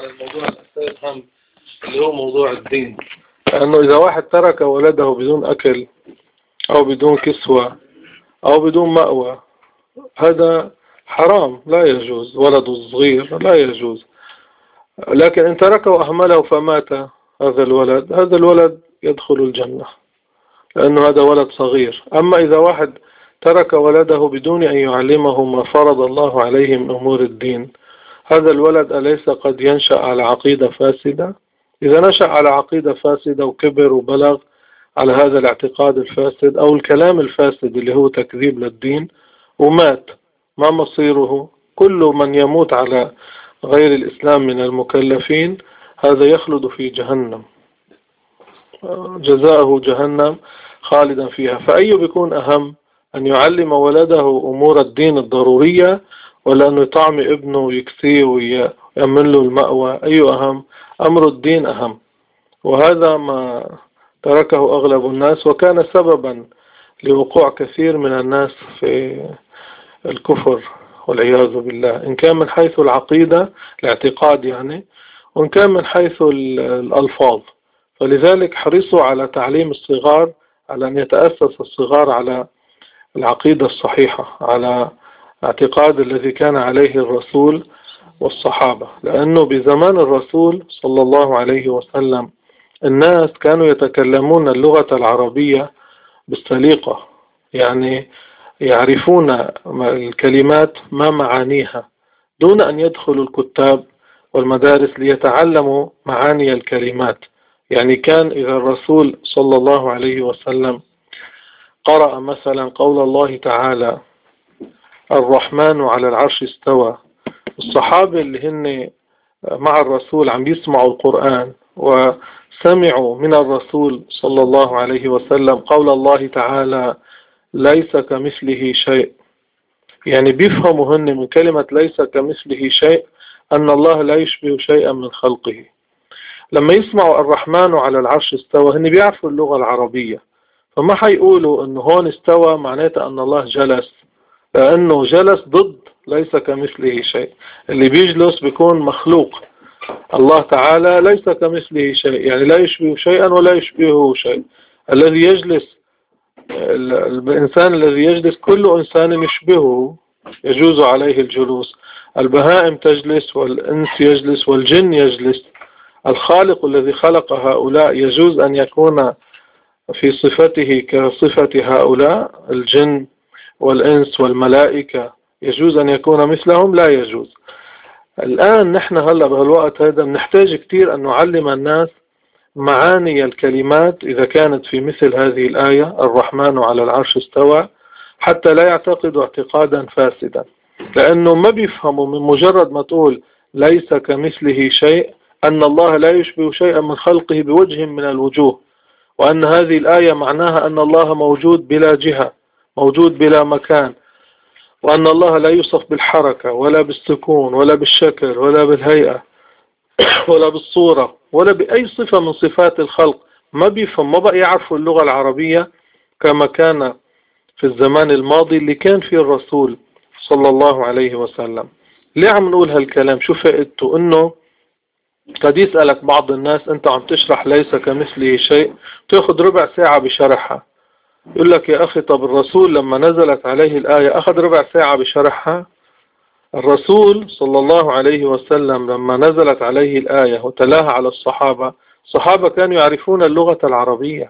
على الموضوع الأساسي هم اللي هو موضوع الدين. لأنه إذا واحد ترك ولده بدون أكل أو بدون كسوة أو بدون مأوى هذا حرام لا يجوز، ولد صغير لا يجوز. لكن إن تركه وأهمله فمات هذا الولد يدخل الجنة لأنه هذا ولد صغير. أما إذا واحد ترك ولده بدون أن يعلمه ما فرض الله عليه من أمور الدين، هذا الولد أليس قد ينشأ على عقيدة فاسدة؟ إذا نشأ على عقيدة فاسدة وكبر وبلغ على هذا الاعتقاد الفاسد أو الكلام الفاسد اللي هو تكذيب للدين ومات، ما مصيره؟ كل من يموت على غير الإسلام من المكلفين هذا يخلد في جهنم، جزاؤه جهنم خالدا فيها. فأي بيكون أهم، أن يعلم ولده أمور الدين الضرورية ولا أنه يطعم ابنه ويكسيه ويأمن له المأوى؟ أي أهم؟ أمر الدين أهم، وهذا ما تركه أغلب الناس وكان سببا لوقوع كثير من الناس في الكفر والعياذ بالله، إن كان من حيث العقيدة الاعتقاد يعني، وإن كان من حيث الألفاظ. فلذلك حرصوا على تعليم الصغار على أن يتأسس الصغار على العقيدة الصحيحة، على اعتقاد الذي كان عليه الرسول والصحابة. لأنه بزمان الرسول صلى الله عليه وسلم الناس كانوا يتكلمون اللغة العربية بالسليقة، يعني يعرفون الكلمات ما معانيها دون أن يدخلوا الكتاب والمدارس ليتعلموا معاني الكلمات. يعني كان إذا الرسول صلى الله عليه وسلم قرأ مثلا قول الله تعالى الرحمن على العرش استوى، الصحابة اللي هن مع الرسول عم يسمعوا القرآن وسمعوا من الرسول صلى الله عليه وسلم قول الله تعالى ليس كمثله شيء، يعني بيفهموا هن من كلمة ليس كمثله شيء أن الله لا يشبه شيئا من خلقه. لما يسمعوا الرحمن على العرش استوى هن بيعرفوا اللغة العربية، فما حيقولوا أنه هون استوى معناته أن الله جلس، لأنه جلس ضد ليس كمثله شيء. اللي بيجلس بيكون مخلوق، الله تعالى ليس كمثله شيء يعني لا يشبه شيئا ولا يشبهه شيء. الذي يجلس الإنسان الذي يجلس كل إنسان يشبهه يجوز عليه الجلوس، البهائم تجلس والإنس يجلس والجن يجلس. الخالق الذي خلق هؤلاء يجوز أن يكون في صفته كصفة هؤلاء الجن والإنس والملائكة، يجوز أن يكون مثلهم؟ لا يجوز. الآن نحن هلأ بهالوقت هذا نحتاج كتير أن نعلم الناس معاني الكلمات إذا كانت في مثل هذه الآية الرحمن على العرش استوى، حتى لا يعتقدوا اعتقادا فاسدا، لأنه ما بيفهموا من مجرد ما تقول ليس كمثله شيء أن الله لا يشبه شيئا من خلقه بوجه من الوجوه، وأن هذه الآية معناها أن الله موجود بلا جهة، موجود بلا مكان، وأن الله لا يوصف بالحركة ولا بالسكون ولا بالشكل ولا بالهيئة ولا بالصورة ولا بأي صفة من صفات الخلق. ما بيفهم، ما بقى يعرفوا اللغة العربية كما كان في الزمان الماضي اللي كان فيه الرسول صلى الله عليه وسلم. ليه عم نقول هالكلام؟ شو فائدته؟ انه قد يسألك بعض الناس انت عم تشرح ليس كمثله شيء تأخذ ربع ساعة بشرحها، يقول لك يا أخي طب الرسول لما نزلت عليه الآية أخذ ربع ساعة بشرحها؟ الرسول صلى الله عليه وسلم لما نزلت عليه الآية وتلاها على الصحابة كانوا يعرفون اللغة العربية،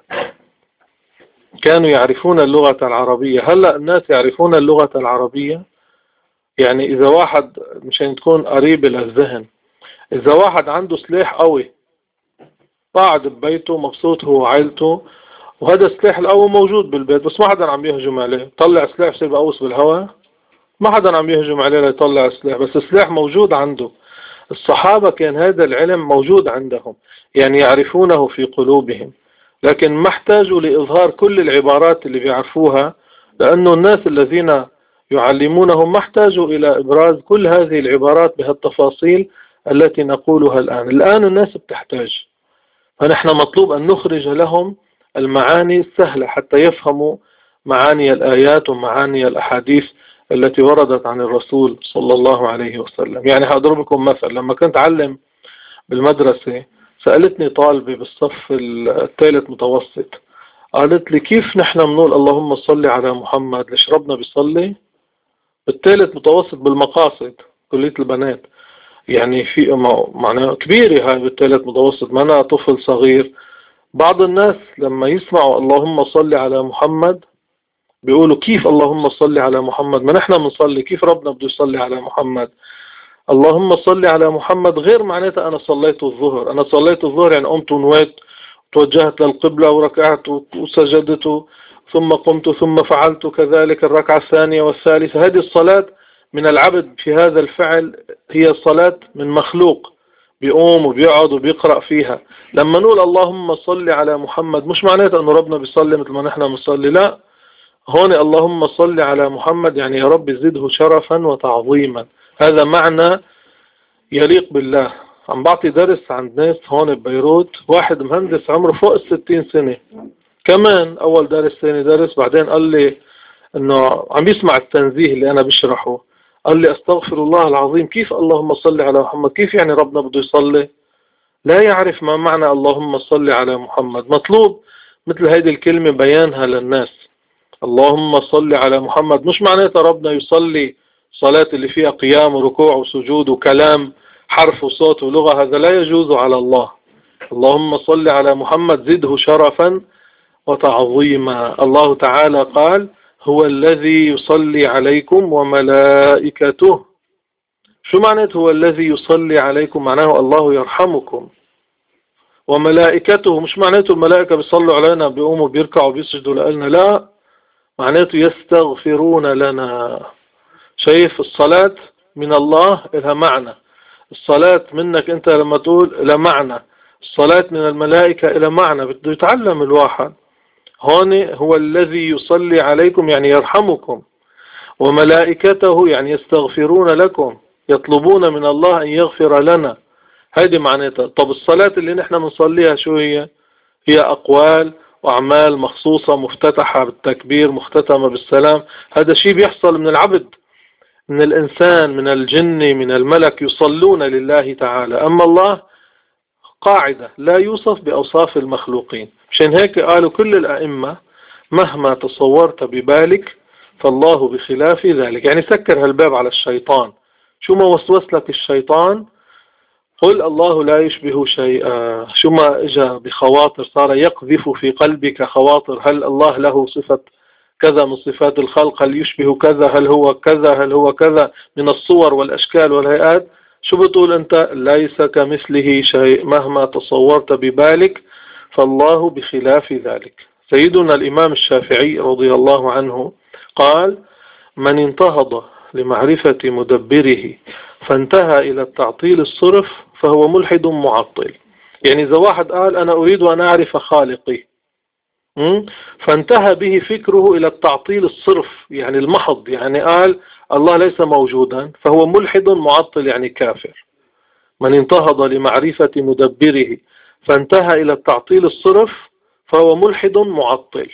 كانوا يعرفون اللغة العربية. هلأ الناس يعرفون اللغة العربية؟ يعني إذا واحد مشان تكون قريب للذهن، إذا واحد عنده سلاح قوي قاعد ببيته مبسوط هو وعائلته وهذا السلاح القوي موجود بالبيت بس ما حدا عم يهجم عليه، طلع سلاح يصير بقوس بالهواء؟ ما حدا عم يهجم عليه ليطلع السلاح، بس السلاح موجود عنده. الصحابة كان هذا العلم موجود عندهم، يعني يعرفونه في قلوبهم، لكن ما احتاجوا لإظهار كل العبارات اللي بيعرفوها، لأنه الناس الذين يعلمونهم ما احتاجوا إلى إبراز كل هذه العبارات بهالتفاصيل التي نقولها الآن الناس بتحتاج. فنحن مطلوب أن نخرج لهم المعاني السهلة حتى يفهموا معاني الآيات ومعاني الأحاديث التي وردت عن الرسول صلى الله عليه وسلم. يعني هضربكم مثل، لما كنت أعلم بالمدرسة، سألتني طالبة بالصف الثالث متوسط، قالت لي كيف نحن بنقول اللهم صل على محمد؟ ليش ربنا بيصلي؟ بالثالث متوسط بالمقاصد، كلية البنات. يعني في معناها كبيرة هاي بالثالث متوسط، ما أنا طفل صغير. بعض الناس لما يسمعوا اللهم صل على محمد بيقولوا كيف اللهم صل على محمد؟ ما نحن بنصلي، كيف ربنا بده يصلي على محمد؟ اللهم صل على محمد غير معناتها أنا صليت الظهر. أنا صليت الظهر يعني قمت ونويت، توجهت للقبلة وركعت وسجدت، ثم قمت ثم فعلت كذلك الركعة الثانية والثالثة. هذه الصلاة من العبد في هذا الفعل، هي صلاة من مخلوق بيقوم وبيقعد وبيقرأ فيها. لما نقول اللهم صل على محمد مش معناتها أنه ربنا بيصلي مثل ما نحن بنصلي، لا. هون اللهم صل على محمد يعني يا رب زده شرفا وتعظيما. هذا معنى يليق بالله. عم بعطي درس عند ناس هون ببيروت، واحد مهندس عمره فوق 60 سنة، كمان أول درس ثاني درس، بعدين قال لي إنه عم يسمع التنزيه اللي أنا بشرحه، قال لي أستغفر الله العظيم، كيف اللهم صل على محمد؟ كيف يعني ربنا بده يصلي؟ لا يعرف ما معنى اللهم صل على محمد. مطلوب مثل هذه الكلمة بيانها للناس. اللهم صل على محمد مش معناتها ربنا يصلي صلاة اللي فيها قيام وركوع وسجود وكلام حرف وصوت ولغة، هذا لا يجوز على الله. اللهم صل على محمد زده شرفا وتعظيما. الله تعالى قال هو الذي يصلي عليكم وملائكته. شو معنى هو الذي يصلي عليكم؟ معناه الله يرحمكم. وملائكته مش معناته الملائكة بيصلوا علينا بيقوموا بيركعوا بيسجدوا لنا، لا، معناته يستغفرون لنا. شايف الصلاة من الله لها معنى، الصلاة منك انت لما تقول لها معنى، الصلاة من الملائكة لها معنى، بده يتعلم الواحد. هون هو الذي يصلي عليكم يعني يرحمكم، وملائكته يعني يستغفرون لكم، يطلبون من الله أن يغفر لنا. هذه معناتها. طب الصلاة اللي نحن بنصليها شو هي؟ هي أقوال وأعمال مخصوصة، مفتتحة بالتكبير مختتمة بالسلام. هذا شيء بيحصل من العبد، من الإنسان، من الجن، من الملك، يصلون لله تعالى. أما الله قاعدة لا يوصف بأوصاف المخلوقين. مشان هيك قالوا كل الأئمة مهما تصورت ببالك فالله بخلاف ذلك. يعني سكر هالباب على الشيطان، شو ما وسوس لك الشيطان قل الله لا يشبه شيئا. شو ما اجى بخواطر صار يقذف في قلبك خواطر، هل الله له صفة كذا من صفات الخلق؟ هل يشبه كذا؟ هل هو كذا؟ هل هو كذا من الصور والأشكال والهيئات؟ شو بتقول أنت؟ ليس كمثله شيء. مهما تصورت ببالك فالله بخلاف ذلك. سيدنا الإمام الشافعي رضي الله عنه قال من انتهض لمعرفة مدبره فانتهى إلى التعطيل الصرف فهو ملحد معطل. يعني إذا واحد قال أنا أريد أن أعرف خالقي، فانتهى به فكره إلى التعطيل الصرف يعني المحض، يعني قال الله ليس موجودا، فهو ملحد معطل يعني كافر. من انتهض لمعرفة مدبره فانتهى إلى التعطيل الصرف فهو ملحد معطل.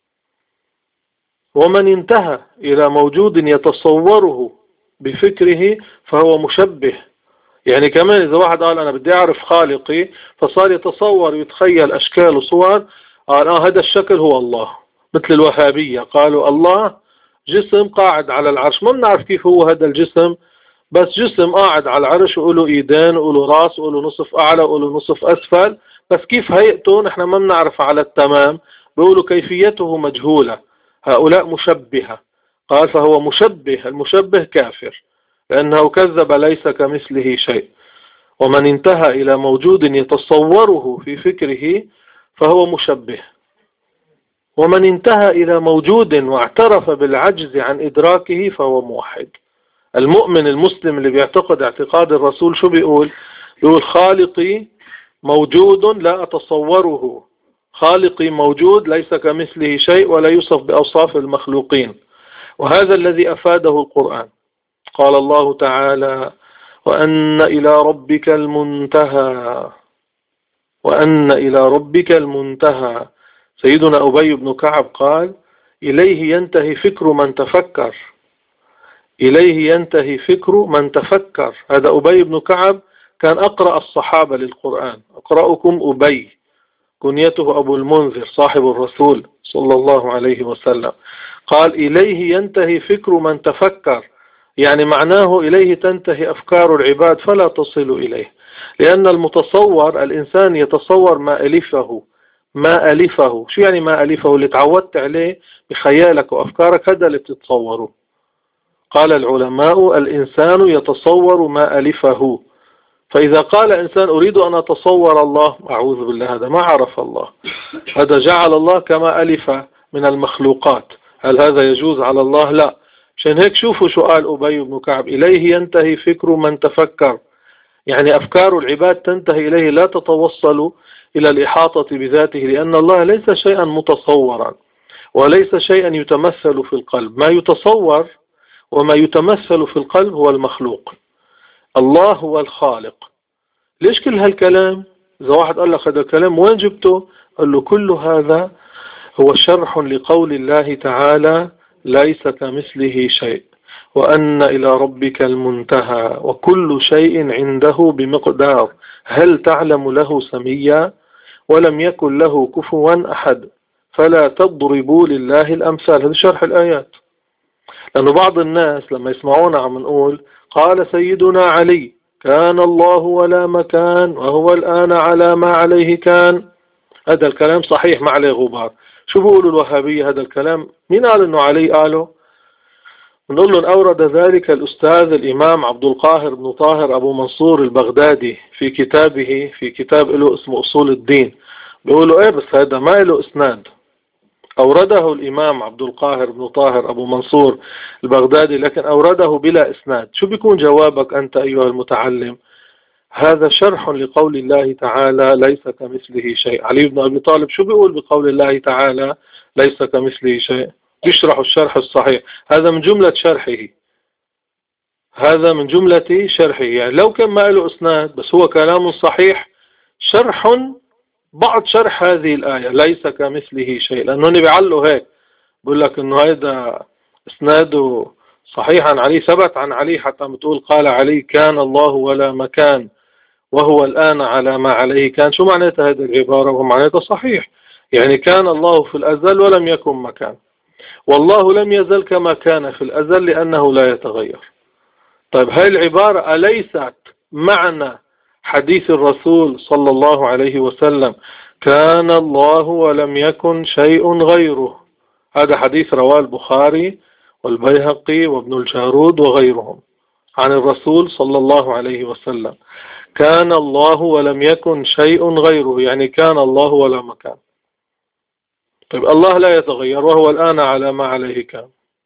ومن انتهى إلى موجود يتصوره بفكره فهو مشبه. يعني كمان إذا واحد قال أنا بدي أعرف خالقي فصار يتصور ويتخيل أشكال وصور، قال هذا الشكل هو الله. مثل الوهابية قالوا الله جسم قاعد على العرش، ما بنعرف كيف هو هذا الجسم، بس جسم قاعد على العرش وله ايدين وله راس وله نصف اعلى وله نصف اسفل، بس كيف هيئته نحن ما بنعرف على التمام. بيقولوا كيفيته مجهولة. هؤلاء مشبهة. قال فهو مشبه، المشبه كافر لأنه كذب ليس كمثله شيء. ومن انتهى إلى موجود يتصوره في فكره فهو مشبه. ومن انتهى إلى موجود واعترف بالعجز عن إدراكه فهو موحد. المؤمن المسلم اللي بيعتقد اعتقاد الرسول شو بيقول؟ بيقول خالقي موجود لا أتصوره، خالقي موجود ليس كمثله شيء ولا يوصف بأوصاف المخلوقين. وهذا الذي أفاده القرآن. قال الله تعالى وأن إلى ربك المنتهى، وأن إلى ربك المنتهى. سيدنا أبي بن كعب قال إليه ينتهي فكر من تفكر، إليه ينتهي فكر من تفكر. هذا أبي بن كعب كان أقرأ الصحابة للقرآن. أقرأكم أبي، كنيته أبو المنذر صاحب الرسول صلى الله عليه وسلم، قال: إليه ينتهي فكر من تفكر، يعني معناه إليه تنتهي أفكار العباد فلا تصل إليه. لأن المتصور، الإنسان يتصور ما ألفه. ما ألفه شو يعني؟ ما ألفه اللي تعودت عليه بخيالك وأفكارك، هذا اللي بتتصوره. قال العلماء: الإنسان يتصور ما ألفه. فإذا قال إنسان أريد أن أتصور الله، أعوذ بالله، هذا ما عرف الله، هذا جعل الله كما ألف من المخلوقات. هل هذا يجوز على الله؟ لا. عشان هيك شوفوا شو قال أبي بن كعب: إليه ينتهي فكر من تفكر، يعني أفكار العباد تنتهي إليه، لا تتوصل إلى الإحاطة بذاته، لأن الله ليس شيئا متصورا وليس شيئا يتمثل في القلب. ما يتصور وما يتمثل في القلب هو المخلوق، الله هو الخالق. ليش كل هالكلام؟ إذا واحد قال لك هذا الكلام وين جبته؟ قال له: كل هذا هو شرح لقول الله تعالى: ليس كمثله شيء، وأن إلى ربك المنتهى، وكل شيء عنده بمقدار، هل تعلم له سميا، ولم يكن له كفوا أحد، فلا تضربوا لله الأمثال. هذا شرح الآيات. لأنه بعض الناس لما يسمعونا عم نقول: قال سيدنا علي كان الله ولا مكان وهو الآن على ما عليه كان، هذا الكلام صحيح ما عليه غبار. شو بيقولوا الوهابية؟ هذا الكلام مين قال انه علي قاله؟ بنقول لهم: أورد ذلك الأستاذ الإمام عبد القاهر بن طاهر أبو منصور البغدادي في كتابه، في كتاب له اسمه أصول الدين. بيقولوا: إيه بس هذا ما له إسناد. أورده الإمام عبد القاهر بن طاهر أبو منصور البغدادي، لكن أورده بلا إسناد. شو بيكون جوابك أنت أيها المتعلم؟ هذا شرح لقول الله تعالى: ليس كمثله شيء. علي بن أبي طالب شو بيقول بقول الله تعالى: ليس كمثله شيء؟ بيشرح الشرح الصحيح. هذا من جملة شرحه، هذا من جملة شرحه. يعني لو كان ما له إسناد بس هو كلام صحيح، شرح بعض شرح هذه الآية ليس كمثله شيء. لأنه بيعلوا هيك، بيقول لك إنه هذا إسناده صحيح عن علي، ثبت عن علي، حتى بتقول قال علي كان الله ولا مكان وهو الآن على ما عليه كان. شو معناتها هذه العبارة؟ ومعناتها صحيح، يعني كان الله في الأزل ولم يكن مكان، والله لم يزل كما كان في الأزل لأنه لا يتغير. طيب هاي العبارة أليست معنى حديث الرسول صلى الله عليه وسلم: كان الله ولم يكن شيء غيره؟ هذا حديث رواه البخاري والبيهقي وابن الجارود وغيرهم عن الرسول صلى الله عليه وسلم: كان الله ولم يكن شيء غيره، يعني كان الله ولا مكان. طيب الله لا يتغير وهو الآن على ما عليه كان.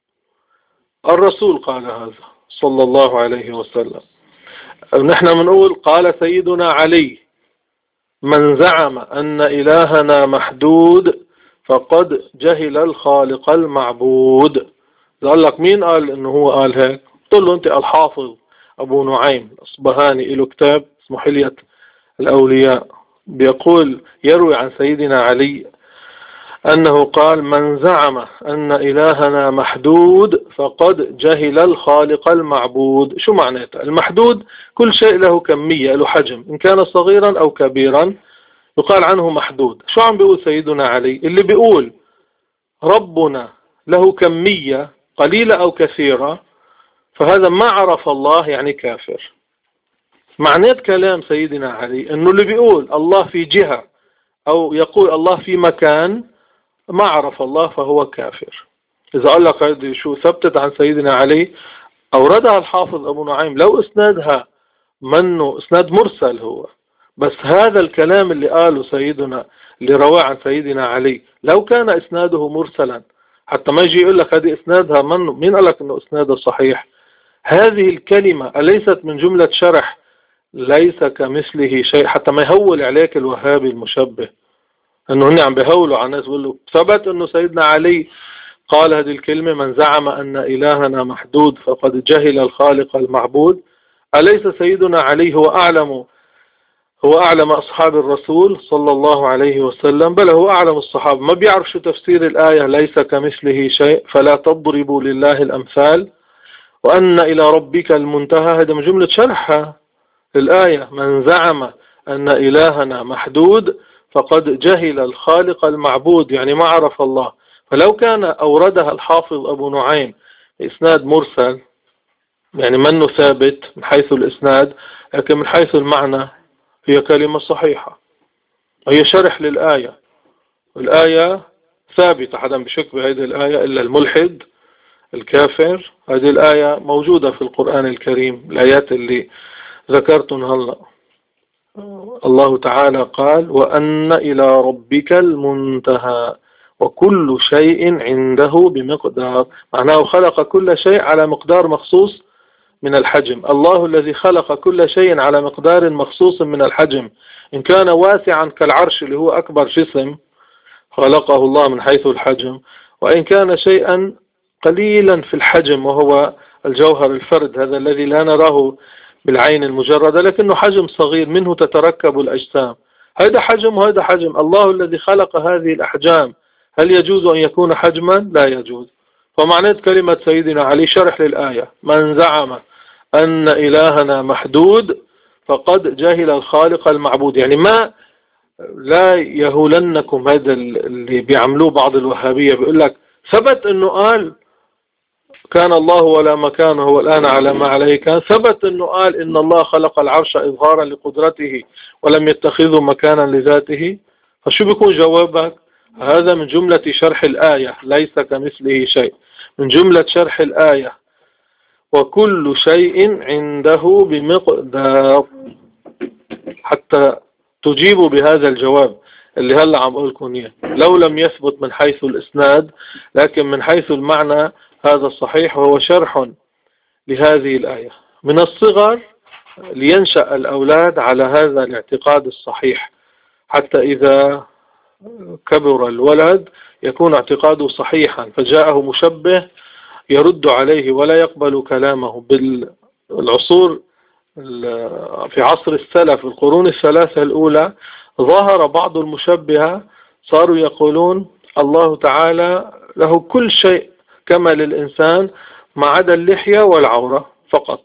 الرسول قال هذا صلى الله عليه وسلم. نحن بنقول قال سيدنا علي: من زعم أن إلهنا محدود فقد جهل الخالق المعبود. قال لك مين قال إنه هو قال هيك؟ قلت له: أنت الحافظ أبو نعيم الأصبهاني له كتاب اسمه حلية الأولياء، بيقول يروي عن سيدنا علي أنه قال: من زعم أن إلهنا محدود فقد جهل الخالق المعبود. شو معناته؟ المحدود كل شيء له كمية، له حجم، إن كان صغيرا أو كبيرا يقال عنه محدود. شو عم بيقول سيدنا علي؟ اللي بيقول ربنا له كمية قليلة أو كثيرة فهذا ما عرف الله، يعني كافر. معنات كلام سيدنا علي أنه اللي بيقول الله في جهة أو يقول الله في مكان ما عرف الله فهو كافر. إذا قال لك هذه شو ثبتت عن سيدنا علي، أوردها الحافظ أبو نعيم، لو إسنادها منه إسناد مرسل هو، بس هذا الكلام اللي قاله سيدنا اللي رواه عن سيدنا علي لو كان إسناده مرسلا، حتى ما يجي يقول لك هذه إسنادها منه، مين قال لك إنه إسناده صحيح؟ هذه الكلمة أليست من جملة شرح ليس كمثله شيء؟ حتى ما يهول عليك الوهابي المشبه انه هن عم بيهولوا على الناس، بيقولوا ثبت انه سيدنا علي قال هذه الكلمة: من زعم ان الهنا محدود فقد جهل الخالق المعبود. أليس سيدنا علي هو اعلم اصحاب الرسول صلى الله عليه وسلم؟ بل هو اعلم الصحابة. ما بيعرف شو تفسير الآية ليس كمثله شيء فلا تضربوا لله الامثال وان الى ربك المنتهى؟ هذا من جملة شرحها. الآية: من زعم أن إلهنا محدود فقد جهل الخالق المعبود، يعني ما عرف الله. فلو كان أوردها الحافظ أبو نعيم إسناد مرسل، يعني منه ثابت من حيث الإسناد، لكن من حيث المعنى هي كلمة صحيحة، هي شرح للآية. الآية ثابتة، حدا بشك بهذه الآية إلا الملحد الكافر. هذه الآية موجودة في القرآن الكريم، الآيات اللي ذكرتن هلأ. الله تعالى قال: وأن إلى ربك المنتهى وكل شيء عنده بمقدار. معناه خلق كل شيء على مقدار مخصوص من الحجم. الله الذي خلق كل شيء على مقدار مخصوص من الحجم، إن كان واسعا كالعرش اللي هو أكبر جسم خلقه الله من حيث الحجم، وإن كان شيئا قليلا في الحجم وهو الجوهر الفرد، هذا الذي لا نراه بالعين المجردة لكنه حجم صغير منه تتركب الأجسام، هذا حجم وهذا حجم. الله الذي خلق هذه الأحجام هل يجوز أن يكون حجما؟ لا يجوز. فمعنى كلمة سيدنا علي شرح للآية: من زعم أن إلهنا محدود فقد جهل الخالق المعبود. يعني ما لا يهولنكم هذا اللي بيعملوه بعض الوهابية، بيقول لك ثبت أنه قال كان الله ولا مكانه والآن على ما عليه كان، ثبت أنه قال إن الله خلق العرش إظهارا لقدرته ولم يتخذه مكانا لذاته. فشو بيكون جوابك؟ هذا من جملة شرح الآية، ليس كمثله شيء، من جملة شرح الآية: وكل شيء عنده بمقدار، حتى تجيبوا بهذا الجواب اللي هلأ عم أقولكم إياه. لو لم يثبت من حيث الإسناد لكن من حيث المعنى هذا الصحيح، وهو شرح لهذه الآية. من الصغر لينشأ الأولاد على هذا الاعتقاد الصحيح، حتى إذا كبر الولد يكون اعتقاده صحيحا، فجاءه مشبه يرد عليه ولا يقبل كلامه. بالعصور في عصر السلف القرون الثلاثة الأولى ظهر بعض المشبهة، صاروا يقولون الله تعالى له كل شيء كما للإنسان ما عدا اللحية والعورة فقط.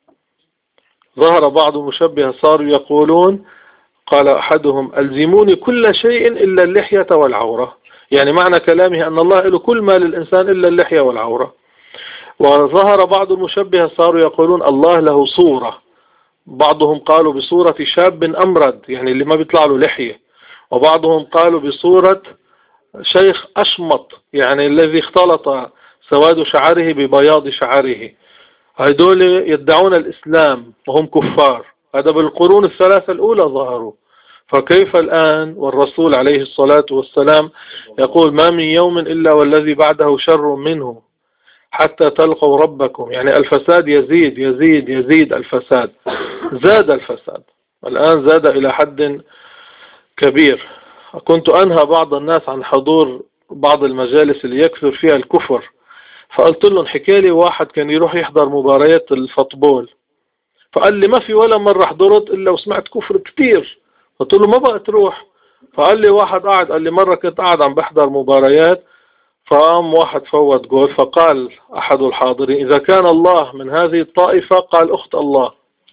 ظهر بعض المشبهة صاروا يقولون، قال أحدهم: ألزموني كل شيء إلا اللحية والعورة، يعني معنى كلامه أن الله له كل ما للإنسان إلا اللحية والعورة. وظهر بعض المشبهة صاروا يقولون الله له صورة، بعضهم قالوا بصورة شاب أمرد يعني اللي ما بيطلع له لحية، وبعضهم قالوا بصورة شيخ أشمط يعني الذي اختلط سواد شعره ببياض شعره. هذول يدعون الإسلام وهم كفار، هذا بالقرون الثلاثة الأولى ظهروا. فكيف الآن والرسول عليه الصلاة والسلام يقول: ما من يوم إلا والذي بعده شر منه حتى تلقوا ربكم. يعني الفساد يزيد يزيد يزيد، الفساد زاد، الفساد الآن زاد إلى حد كبير. كنت أنهى بعض الناس عن حضور بعض المجالس اللي يكثر فيها الكفر، فقلت لهم: حكى لي واحد كان يروح يحضر مباريات الفوتبول، فقال لي: ما في ولا مرة حضرت إلا وسمعت كفر كتير. قلت له: ما بقى تروح؟ فقال لي واحد قاعد، قال لي: مرة كنت قاعد عم بحضر مباريات، فقام واحد فوت جول، فقال أحد الحاضرين: إذا كان الله من هذه الطائفة، قال أخت الله،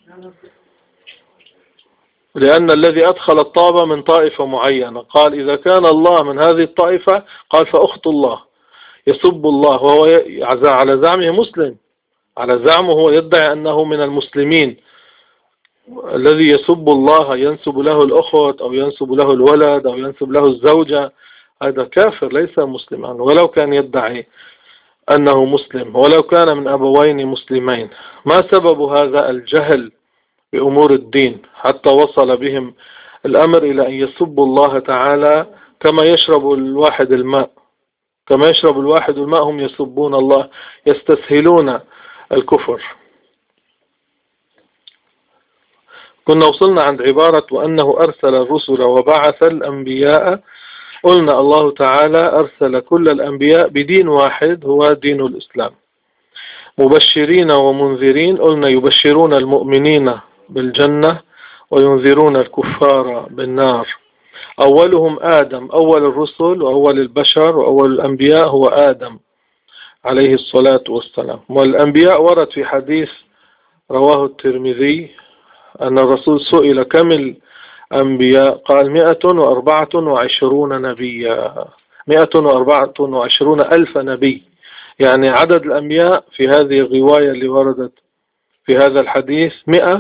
لأن الذي أدخل الطابة من طائفة معينة، قال إذا كان الله من هذه الطائفة، قال فأخت الله. يسب الله وهو على زعمه مسلم، على زعمه هو يدعي أنه من المسلمين. الذي يسب الله ينسب له الأخوة أو ينسب له الولد أو ينسب له الزوجة، هذا كافر ليس مسلما، ولو كان يدعي أنه مسلم، ولو كان من أبوين مسلمين. ما سبب هذا الجهل بأمور الدين حتى وصل بهم الأمر إلى أن يسبوا الله تعالى كما يشرب الواحد الماء، كما يشرب الواحد الماء هم يسبون الله، يستسهلون الكفر. كنا وصلنا عند عبارة وأنه أرسل الرسل وبعث الأنبياء. قلنا الله تعالى أرسل كل الأنبياء بدين واحد هو دين الإسلام، مبشرين ومنذرين. قلنا يبشرون المؤمنين بالجنة وينذرون الكفار بالنار. أولهم آدم، أول الرسل وأول البشر وأول الأنبياء هو آدم عليه الصلاة والسلام. والأنبياء ورد في حديث رواه الترمذي أن الرسول سئل كم الأنبياء؟ قال 124 نبيا، 124 ألف نبي. يعني عدد الأنبياء في هذه الرواية اللي وردت في هذا الحديث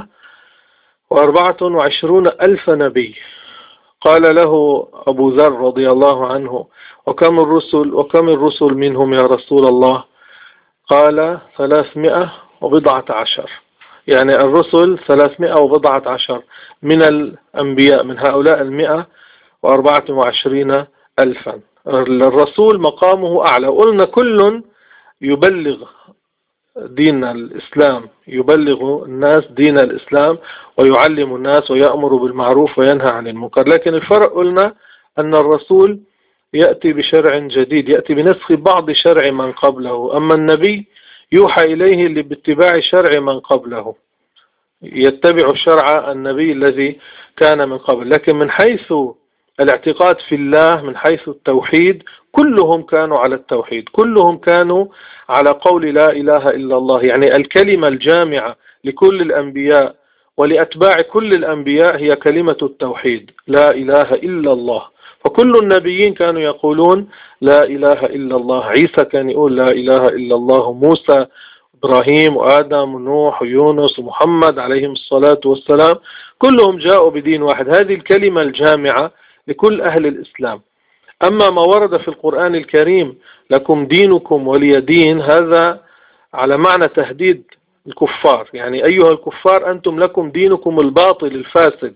124 ألف نبي. قال له أبو ذر رضي الله عنه: وكم الرسل منهم يا رسول الله؟ قال 310. يعني الرسل 310 من الأنبياء، من هؤلاء 124 ألفا. الرسول مقامه أعلى. قلنا كل يبلغ دين الإسلام، يبلغ الناس دين الإسلام ويعلم الناس ويأمر بالمعروف وينهى عن المنكر. لكن الفرق قلنا أن الرسول يأتي بشرع جديد، يأتي بنسخ بعض شرع من قبله. أما النبي يوحى إليه اللي باتباع شرع من قبله، يتبع شرع النبي الذي كان من قبل. لكن من حيث الاعتقاد في الله، من حيث التوحيد، كلهم كانوا على التوحيد، كلهم كانوا على قول لا إله إلا الله. يعني الكلمة الجامعة لكل الأنبياء ولأتباع كل الأنبياء هي كلمة التوحيد، لا إله إلا الله. فكل النبيين كانوا يقولون لا إله إلا الله. عيسى كان يقول لا إله إلا الله، موسى، إبراهيم وآدم ونوح ويونس ومحمد عليهم الصلاة والسلام، كلهم جاءوا بدين واحد. هذه الكلمة الجامعة لكل أهل الإسلام. أما ما ورد في القرآن الكريم لكم دينكم ولي دين، هذا على معنى تهديد الكفار. يعني أيها الكفار أنتم لكم دينكم الباطل الفاسد،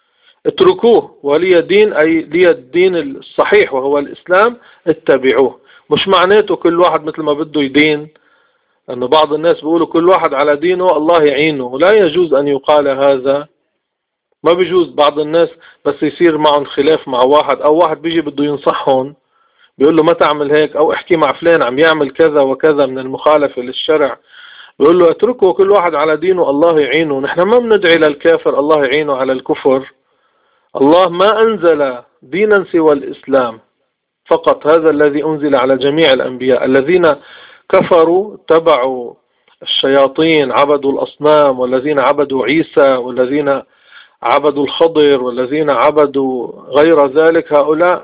اتركوه، ولي دين أي لي الدين الصحيح وهو الإسلام، اتبعوه. مش معناته كل واحد مثل ما بده يدين، أن بعض الناس بيقولوا كل واحد على دينه الله يعينه. لا يجوز أن يقال هذا، ما بيجوز. بعض الناس بس يصير معهم خلاف مع واحد، أو واحد بيجي بده ينصحهم بيقول له ما تعمل هيك، أو احكي مع فلان عم يعمل كذا وكذا من المخالفة للشرع، بيقول له اتركه كل واحد على دينه الله يعينه. نحن ما بندعي للكافر الله يعينه على الكفر. الله ما أنزل دينا سوى الإسلام فقط، هذا الذي أنزل على جميع الأنبياء. الذين كفروا تبعوا الشياطين، عبدوا الأصنام، والذين عبدوا عيسى، والذين عبدوا الخضر، والذين عبدوا غير ذلك، هؤلاء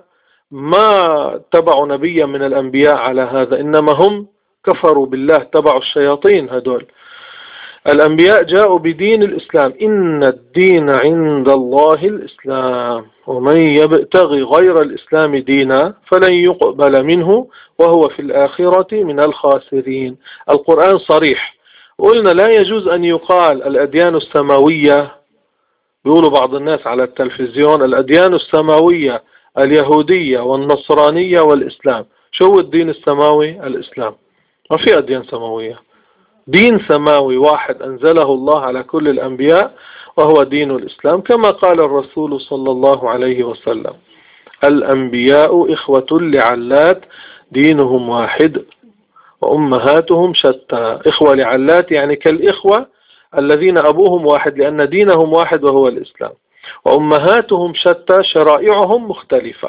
ما تبعوا نبيا من الأنبياء على هذا، إنما هم كفروا بالله، تبعوا الشياطين. هدول الأنبياء جاءوا بدين الإسلام. إن الدين عند الله الإسلام، ومن يبتغي غير الإسلام دينا فلن يقبل منه وهو في الآخرة من الخاسرين. القرآن صريح. قلنا لا يجوز أن يقال الأديان السماوية. بيقولوا بعض الناس على التلفزيون الأديان السماوية اليهودية والنصرانية والإسلام. شو الدين السماوي؟ الإسلام. ما في أديان سماوية. دين سماوي واحد أنزله الله على كل الأنبياء وهو دين الإسلام، كما قال الرسول صلى الله عليه وسلم: الأنبياء إخوة لعلات دينهم واحد وأمهاتهم شتى. إخوة لعلات يعني كالإخوة الذين أبوهم واحد، لأن دينهم واحد وهو الإسلام. وأمهاتهم شتى، شرائعهم مختلفة.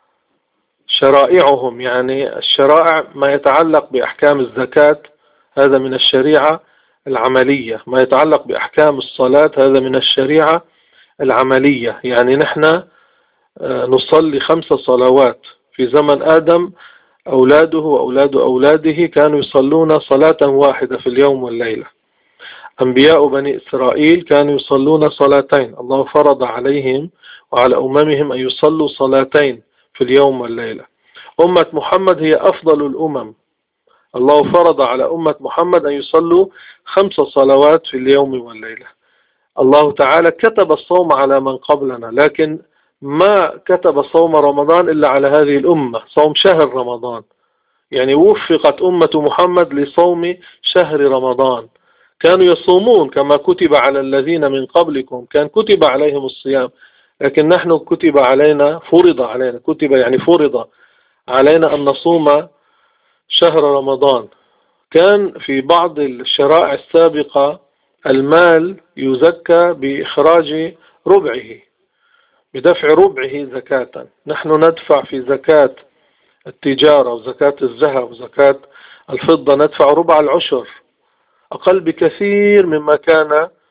شرائعهم يعني الشرائع ما يتعلق بأحكام الزكاة، هذا من الشريعة العملية. ما يتعلق بأحكام الصلاة هذا من الشريعة العملية. يعني نحن نصلي 5 صلوات. في زمن آدم أولاده وأولاد أولاده كانوا يصلون صلاة واحدة في اليوم والليلة. أنبياء بني إسرائيل كانوا يصلون صلاتين. الله فرض عليهم وعلى أممهم أن يصلوا صلاتين في اليوم والليلة. أمة محمد هي أفضل الأمم. الله فرض على أمة محمد أن يصلوا 5 صلوات في اليوم والليلة. الله تعالى كتب الصوم على من قبلنا، لكن ما كتب صوم رمضان إلا على هذه الأمة، صوم شهر رمضان. يعني وفقت أمة محمد لصوم شهر رمضان. كانوا يصومون كما كتب على الذين من قبلكم، كان كتب عليهم الصيام، لكن نحن كتب علينا، فرض علينا، كتب يعني فرض علينا أن نصوم شهر رمضان. كان في بعض الشرائع السابقة المال يزكى بإخراج ربعه، بدفع ربعه زكاة. نحن ندفع في زكاة التجارة وزكاة الذهب وزكاة الفضة ندفع ربع العشر، أقل بكثير مما كان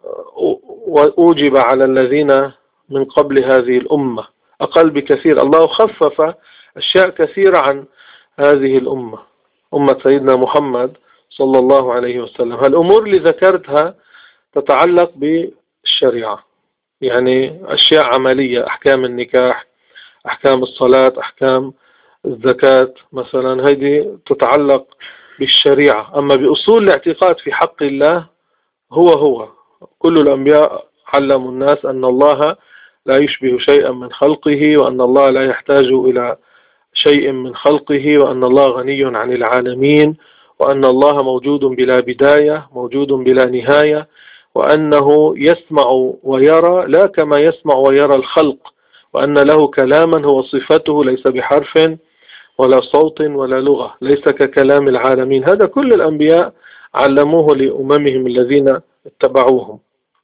وأوجب على الذين من قبل هذه الأمة أقل بكثير. الله خفف أشياء كثيرة عن هذه الأمة، أمة سيدنا محمد صلى الله عليه وسلم. الأمور اللي ذكرتها تتعلق بالشريعة، يعني أشياء عملية، أحكام النكاح، أحكام الصلاة، أحكام الزكاة مثلا، هذه تتعلق بالشريعة. أما بأصول الاعتقاد في حق الله هو كل الأنبياء علموا الناس أن الله لا يشبه شيئا من خلقه، وأن الله لا يحتاج إلى شيء من خلقه، وأن الله غني عن العالمين، وأن الله موجود بلا بداية موجود بلا نهاية، وأنه يسمع ويرى لا كما يسمع ويرى الخلق، وأن له كلاما هو صفته ليس بحرف ولا صوت ولا لغة، ليس ككلام العالمين. هذا كل الأنبياء علموه لأممهم الذين اتبعوهم.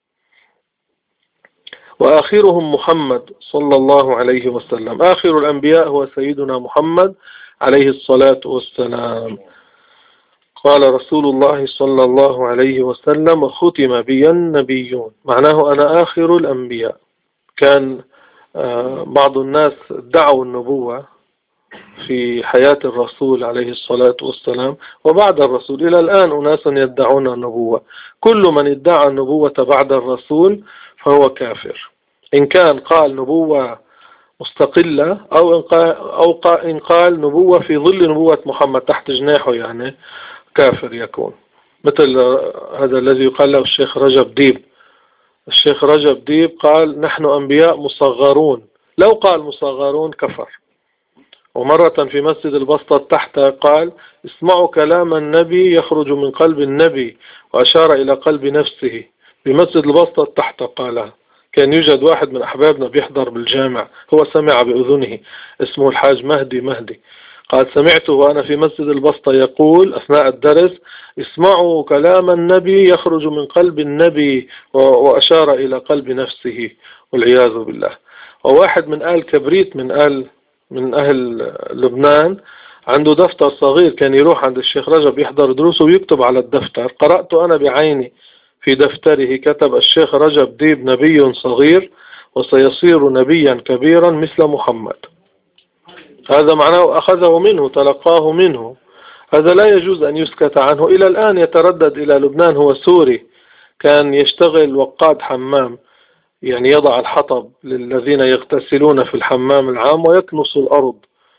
وآخرهم محمد صلى الله عليه وسلم. آخر الأنبياء هو سيدنا محمد عليه الصلاة والسلام. قال رسول الله صلى الله عليه وسلم: ختم بي النبيون، معناه أنا آخر الأنبياء. كان بعض الناس ادعوا النبوة في حياة الرسول عليه الصلاة والسلام وبعد الرسول. إلى الآن أناس يدعون النبوة. كل من ادعى النبوة بعد الرسول فهو كافر، إن كان قال نبوة مستقلة أو إن قال نبوة في ظل نبوة محمد تحت جناحه، يعني كافر يكون. مثل هذا الذي يقال له الشيخ رجب ديب. الشيخ رجب ديب قال: نحن أنبياء مصغرون. لو قال مصغرون كفر. ومرة في مسجد البسطة تحت قال: اسمعوا كلام النبي يخرج من قلب النبي، وأشار إلى قلب نفسه. بمسجد البسطة تحت قالها. كان يوجد واحد من أحبابنا بيحضر بالجامع، هو سمع بأذنه، اسمه الحاج مهدي. قال: سمعته وأنا في مسجد البسطة يقول أثناء الدرس: اسمعوا كلام النبي يخرج من قلب النبي، وأشار إلى قلب نفسه، والعياذ بالله. وواحد من آل كبريت من أهل لبنان عنده دفتر صغير، كان يروح عند الشيخ رجب يحضر دروسه ويكتب على الدفتر. قرأت أنا بعيني في دفتره كتب: الشيخ رجب ديب نبي صغير وسيصير نبيا كبيرا مثل محمد. هذا معناه أخذه منه، تلقاه منه. هذا لا يجوز أن يسكت عنه. إلى الآن يتردد إلى لبنان، هو سوري، كان يشتغل وقاد حمام، يعني يضع الحطب للذين يغتسلون في الحمام العام ويكنس الأرض.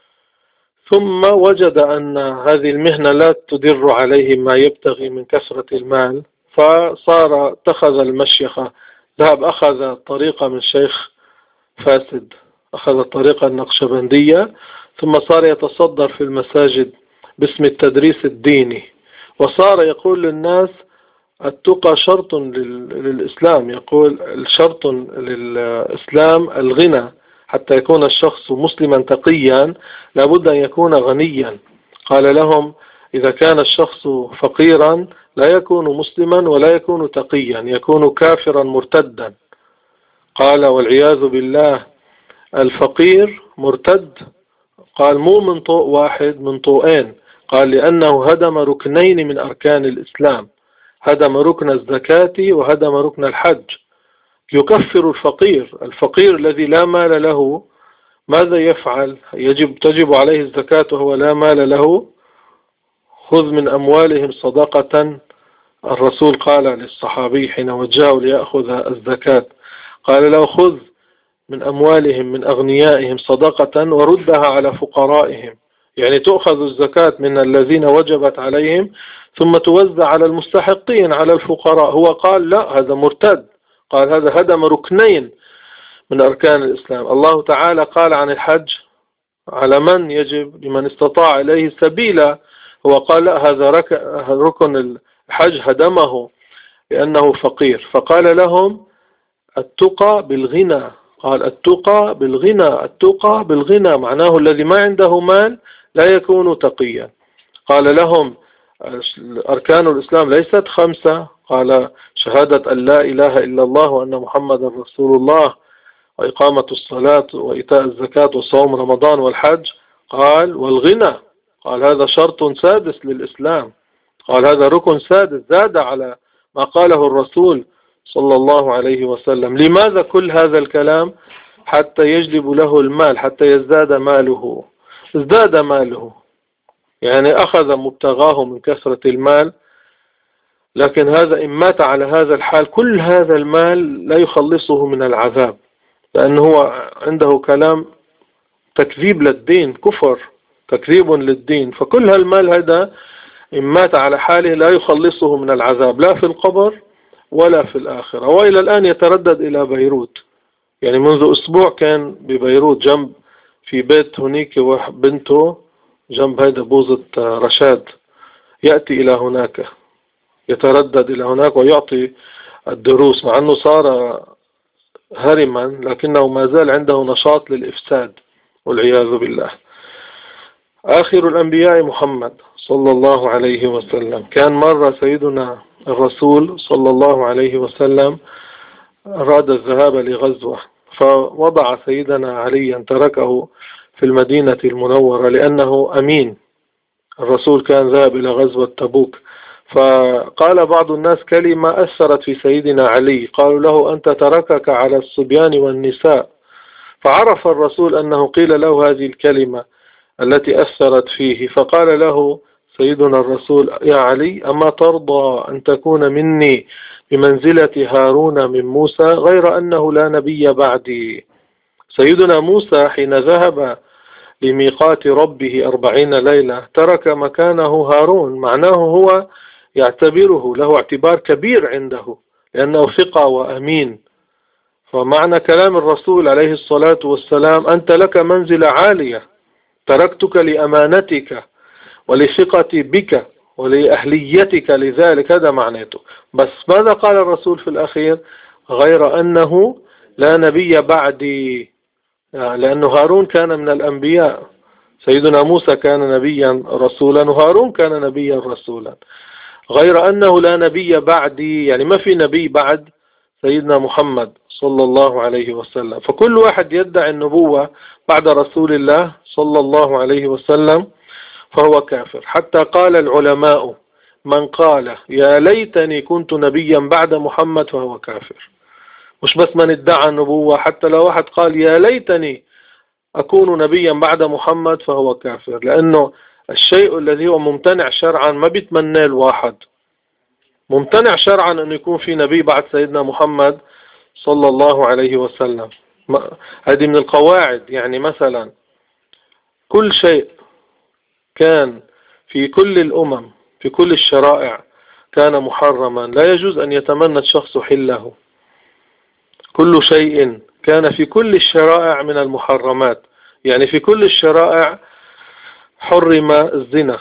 ثم وجد أن هذه المهنة لا تدر عليه ما يبتغي من كثرة المال، فصار اتخذ المشيخة، ذهب أخذ طريقة من شيخ فاسد، أخذ الطريقة النقشبندية، ثم صار يتصدر في المساجد باسم التدريس الديني، وصار يقول للناس: التقى شرط للإسلام. يقول: الشرط للإسلام الغنى، حتى يكون الشخص مسلما تقيا لابد أن يكون غنيا. قال لهم: إذا كان الشخص فقيرا لا يكون مسلما ولا يكون تقيا، يكون كافرا مرتدا. قال: والعياذ بالله، الفقير مرتد. قال: مو من طوء واحد، من طوئين. قال: لأنه هدم ركنين من أركان الإسلام، هدم ركن الزكاة وهدم ركن الحج. يكفر الفقير الذي لا مال له، ماذا يفعل؟ تجب عليه الزكاة وهو لا مال له. خذ من أموالهم صدقة. الرسول قال للصحابي حين وجهه ليأخذ الزكاة، قال له: خذ من أموالهم من أغنيائهم صدقة وردها على فقرائهم. يعني تأخذ الزكاة من الذين وجبت عليهم ثم توزع على المستحقين، على الفقراء. هو قال: لا، هذا مرتد. قال: هذا هدم ركنين من أركان الإسلام. الله تعالى قال عن الحج: على من يجب؟ لمن استطاع إليه سبيلا. هو قال: لا، هذا ركن الحج هدمه لأنه فقير. فقال لهم: التقى بالغنى. قال: التقى بالغنى، التقى بالغنى، معناه الذي ما عنده مال لا يكون تقيا. قال لهم: أركان الإسلام ليست 5. قال: شهادة أن لا إله إلا الله وأن محمد رسول الله، وإقامة الصلاة وإيتاء الزكاة وصوم رمضان والحج. قال: والغنى. قال: هذا شرط سادس للإسلام. قال: هذا ركن سادس، زاد على ما قاله الرسول صلى الله عليه وسلم. لماذا كل هذا الكلام؟ حتى يجلب له المال، حتى يزداد ماله. ازداد ماله، يعني أخذ مبتغاه من كثرة المال، لكن هذا إن مات على هذا الحال كل هذا المال لا يخلصه من العذاب، لأنه هو عنده كلام تكذيب للدين، كفر، تكذيب للدين. فكل هالمال هذا إن مات على حاله لا يخلصه من العذاب، لا في القبر ولا في الآخرة. وإلى الآن يتردد إلى بيروت، يعني منذ أسبوع كان ببيروت جنب في بيت هنيك بنته جنب هذا بوزة رشاد، يأتي إلى هناك، يتردد إلى هناك ويعطي الدروس، مع أنه صار هرما لكنه ما زال عنده نشاط للإفساد والعياذ بالله. آخر الأنبياء محمد صلى الله عليه وسلم. كان مرة سيدنا الرسول صلى الله عليه وسلم أراد الذهاب لغزوة، فوضع سيدنا عليا تركه في المدينة المنورة لأنه أمين. الرسول كان ذهب إلى غزوة تبوك، فقال بعض الناس كلمة أثرت في سيدنا علي، قالوا له أنت تركك على الصبيان والنساء. فعرف الرسول أنه قيل له هذه الكلمة التي أثرت فيه، فقال له سيدنا الرسول يا علي أما ترضى أن تكون مني بمنزلة هارون من موسى، غير أنه لا نبي بعدي. سيدنا موسى حين ذهب لميقات ربه 40 ليلة ترك مكانه هارون، معناه هو يعتبره له اعتبار كبير عنده لأنه ثقة وأمين. فمعنى كلام الرسول عليه الصلاة والسلام أنت لك منزلة عالية، تركتك لأمانتك ولثقتي بك ولأهليتك لذلك، هذا معناته. بس ماذا قال الرسول في الأخير؟ غير أنه لا نبي بعدي، لأنه هارون كان من الأنبياء، سيدنا موسى كان نبيا رسولا وهارون كان نبيا رسولا. غير أنه لا نبي بعدي، يعني ما في نبي بعد سيدنا محمد صلى الله عليه وسلم. فكل واحد يدعي النبوة بعد رسول الله صلى الله عليه وسلم فهو كافر. حتى قال العلماء من قال يا ليتني كنت نبيا بعد محمد فهو كافر. مش بس من ادعى النبوة، حتى لو واحد قال يا ليتني أكون نبيا بعد محمد فهو كافر، لأنه الشيء الذي هو ممتنع شرعا ما بيتمناه الواحد. ممتنع شرعا أن يكون في نبي بعد سيدنا محمد صلى الله عليه وسلم. هذه من القواعد. يعني مثلا كل شيء كان في كل الأمم في كل الشرائع كان محرما، لا يجوز أن يتمنى الشخص حله. كل شيء كان في كل الشرائع من المحرمات، يعني في كل الشرائع حرم الزنا،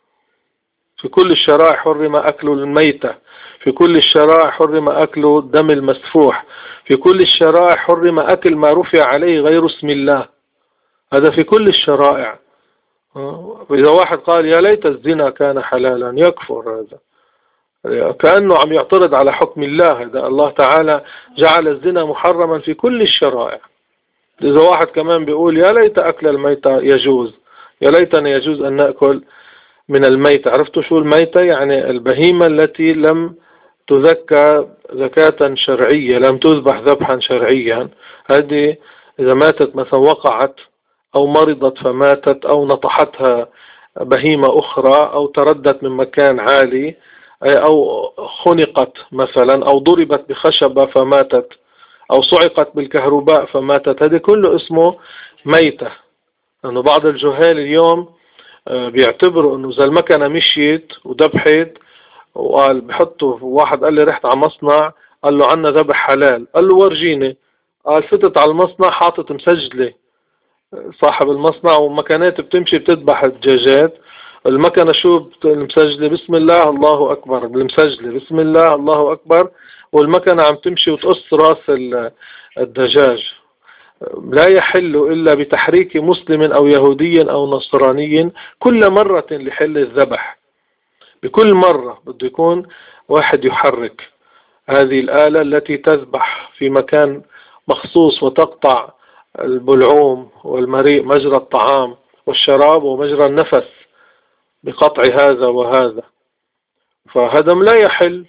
في كل الشرائع حرم أكل الميتة، في كل الشرائع حرم أكل الدم المسفوح، في كل الشرائع حرم أكل ما رفع عليه غير اسم الله. هذا في كل الشرائع. إذا واحد قال يا ليت الزنا كان حلالا يكفر، هذا كأنه عم يعترض على حكم الله. هذا الله تعالى جعل الزنا محرما في كل الشرائع. إذا واحد كمان بيقول يا ليت أكل الميتة يجوز، يا ليتنا يجوز أن نأكل من الميتة. عرفتوا شو الميتة؟ يعني البهيمة التي لم تذكى زكاة شرعية، لم تذبح ذبحا شرعيا. هذه إذا ماتت مثلا وقعت أو مرضت فماتت أو نطحتها بهيمة أخرى أو تردت من مكان عالي أو خنقت مثلا أو ضربت بخشبة فماتت أو صعقت بالكهرباء فماتت، هذه كله اسمه ميتة. لأنه بعض الجهال اليوم بيعتبروا أنه إذا المكنة مشيت وذبحت، وقال بحطوا، واحد قال لي رحت على مصنع قال له عنا ذبح حلال، قال له ورجيني، قال فتت على المصنع حاطط مسجلة صاحب المصنع ومكانات بتمشي بتذبح الدجاجات، المكنة شو المسجلة بسم الله الله أكبر، المسجلة بسم الله الله أكبر، والمكنة عم تمشي وتقص راس الدجاج. لا يحل إلا بتحريك مسلم أو يهودي أو نصراني كل مرة لحل الذبح. بكل مرة بده يكون واحد يحرك هذه الآلة التي تذبح في مكان مخصوص وتقطع البلعوم والمريء، مجرى الطعام والشراب ومجرى النفس بقطع هذا وهذا. فهذا لا يحل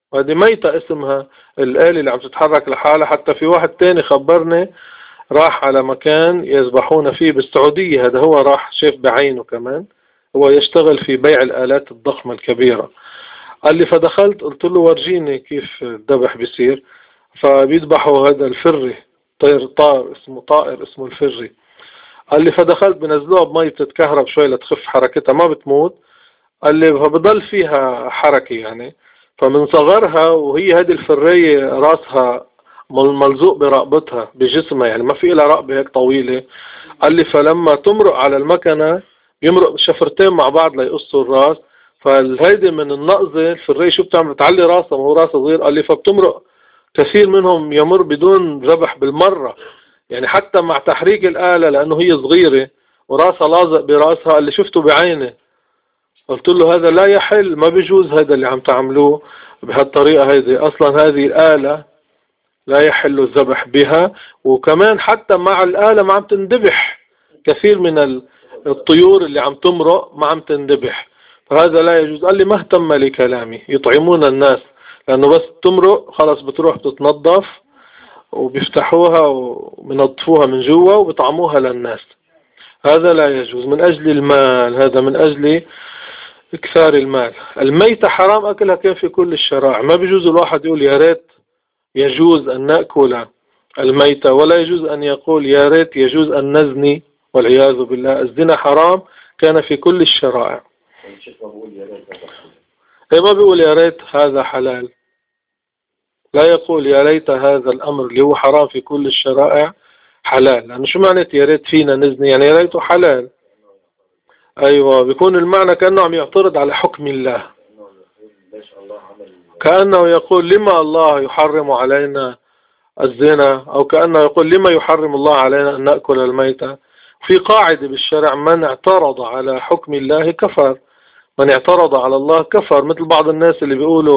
وهذه ميتة اسمها الآلة اللي عم تتحرك لحالها. حتى في واحد تاني خبرني راح على مكان يذبحون فيه بالسعودية، هذا هو راح شاف بعينه كمان، هو يشتغل في بيع الآلات الضخمة الكبيرة. قال لي فدخلت قلت له ورجيني كيف الذبح بيصير. فبيذبحوا هذا الفري، طائر اسمه الفري. قال لي فدخلت بنزلوها بمي بتتكهرب شوي لتخف حركتها ما بتموت. قال لي فبضل فيها حركة يعني. فمن صغرها وهي هذه الفرية راسها ملزوق برقبتها بجسمها، يعني ما في لها رقبة هيك طويلة. قال لي فلما تمرق على المكنة بيمرق شفرتين مع بعض ليقصوا الراس. فالهيدي من النقزة الفرية شو بتعمل؟ بتعلي راسها وهو راسها صغير. قال لي فبتمرق كثير منهم يمر بدون ذبح بالمرة، يعني حتى مع تحريك الآلة لأنه هي صغيرة وراسها لازق براسها. اللي شفته بعينه قلت له هذا لا يحل، ما بيجوز هذا اللي عم تعملوه بهالطريقة. هذه أصلا هذه الآلة لا يحل الذبح بها، وكمان حتى مع الآلة ما عم تندبح. كثير من الطيور اللي عم تمرق ما عم تندبح، فهذا لا يجوز. قال لي ما اهتم لكلامي، يطعمون الناس لأنه بس تمرق خلص بتروح بتتنظف وبيفتحوها وبنظفوها من جوا وبيطعموها للناس. هذا لا يجوز من أجل المال، هذا من أجل إكثار المال. الميتة حرام أكلها كان في كل الشرائع، ما بيجوز الواحد يقول يا ريت يجوز أن نأكل الميتة، ولا يجوز أن يقول يا ريت يجوز أن نزني، والعياذ بالله. الزنا حرام كان في كل الشرائع. ما بيقول يا ريت هذا حلال، لا يقول يا ريت هذا الأمر اللي هو حرام في كل الشرائع حلال. لأنه شو معنى يا ريت فينا نزني؟ يعني يا ريته حلال. أيوة، بيكون المعنى كأنه عم يعترض على حكم الله، كأنه يقول لما الله يحرم علينا الزنا، أو كأنه يقول لما يحرم الله علينا أن نأكل الميتة. في قاعدة بالشرع من اعترض على حكم الله كفر، من اعترض على الله كفر. مثل بعض الناس اللي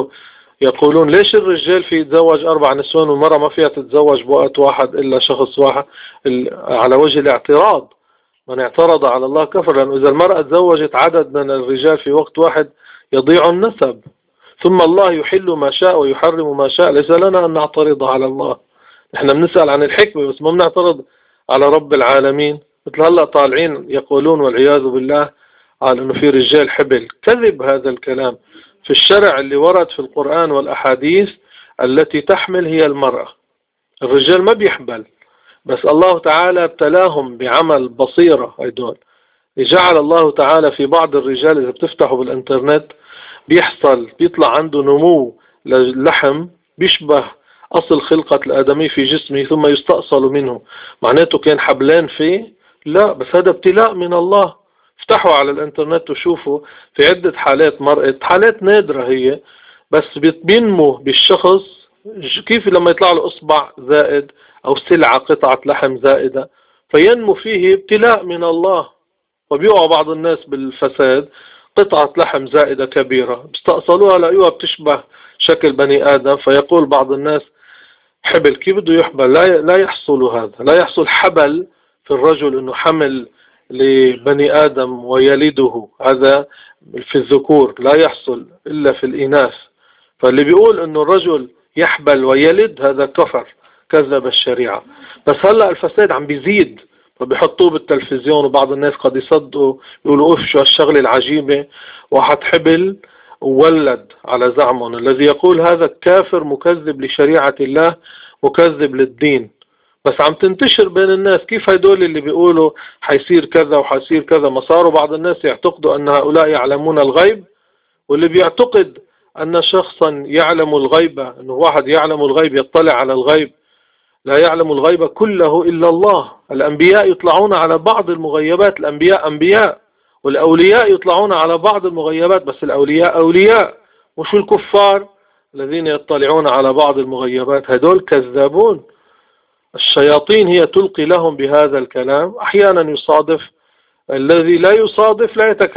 يقولون ليش الرجال في يتزوج 4 نسوان والمرأة ما فيها تتزوج بوقت واحد إلا شخص واحد، على وجه الاعتراض. من اعترض على الله كفر، لأنه إذا المرأة تزوجت عدد من الرجال في وقت واحد يضيع النسب. ثم الله يحل ما شاء ويحرم ما شاء، ليس لنا أن نعترض على الله. نحن بنسأل عن الحكمة بس ما بنعترض على رب العالمين. مثل هلأ طالعين يقولون والعياذ بالله على أنه في رجال حبل. كذب هذا الكلام. في الشرع اللي ورد في القرآن والأحاديث التي تحمل هي المرأة، الرجال ما بيحبل. بس الله تعالى ابتلاهم بعمل بصيرة. هيدول جعل الله تعالى في بعض الرجال إذا بتفتحوا بالإنترنت بيطلع عنده نمو للحم بيشبه أصل خلقة الآدمي في جسمه ثم يستأصل منه. معناته كان حبلان فيه؟ لا، بس هذا ابتلاء من الله. افتحوا على الإنترنت وشوفوا في عدة حالات مرأت، حالات نادرة هي، بس بينمو بالشخص كيف لما يطلع له إصبع زائد أو سلعة قطعة لحم زائدة، فينمو فيه ابتلاء من الله. وبيقع بعض الناس بالفساد، قطعة لحم زائدة كبيرة بيستأصلوها لقيوها بتشبه شكل بني آدم، فيقول بعض الناس حبل. كيف بده يحبل؟ لا يحصل هذا، لا يحصل حبل في الرجل انه حمل لبني آدم ويلده، هذا في الذكور لا يحصل إلا في الإناث. فاللي بيقول انه الرجل يحبل ويلد هذا كفر، كذب الشريعة. بس هلأ الفساد عم بيزيد، فبيحطوه بالتلفزيون وبعض الناس قد يصدقوا يقولوا اوف شو هالشغلة العجيبة، واحد حبل وولد على زعمهم. الذي يقول هذا كافر مكذب لشريعة الله مكذب للدين. بس عم تنتشر بين الناس. كيف هيدول اللي بيقولوا حيصير كذا وحيصير كذا؟ ما صاروا بعض الناس يعتقدوا أن هؤلاء يعلمون الغيب، واللي بيعتقد أن شخصا يعلم الغيب، أنه واحد يعلم الغيب يطلع على الغيب، لا يعلم الغيب كله إلا الله. الأنبياء يطلعون على بعض المغيبات، الأنبياء أنبياء، والأولياء يطلعون على بعض المغيبات، بس الأولياء أولياء. وشو الكفار الذين يطلعون على بعض المغيبات؟ هدول كذابون. الشياطين هي تلقي لهم بهذا الكلام. أحيانا يصادف، الذي لا يصادف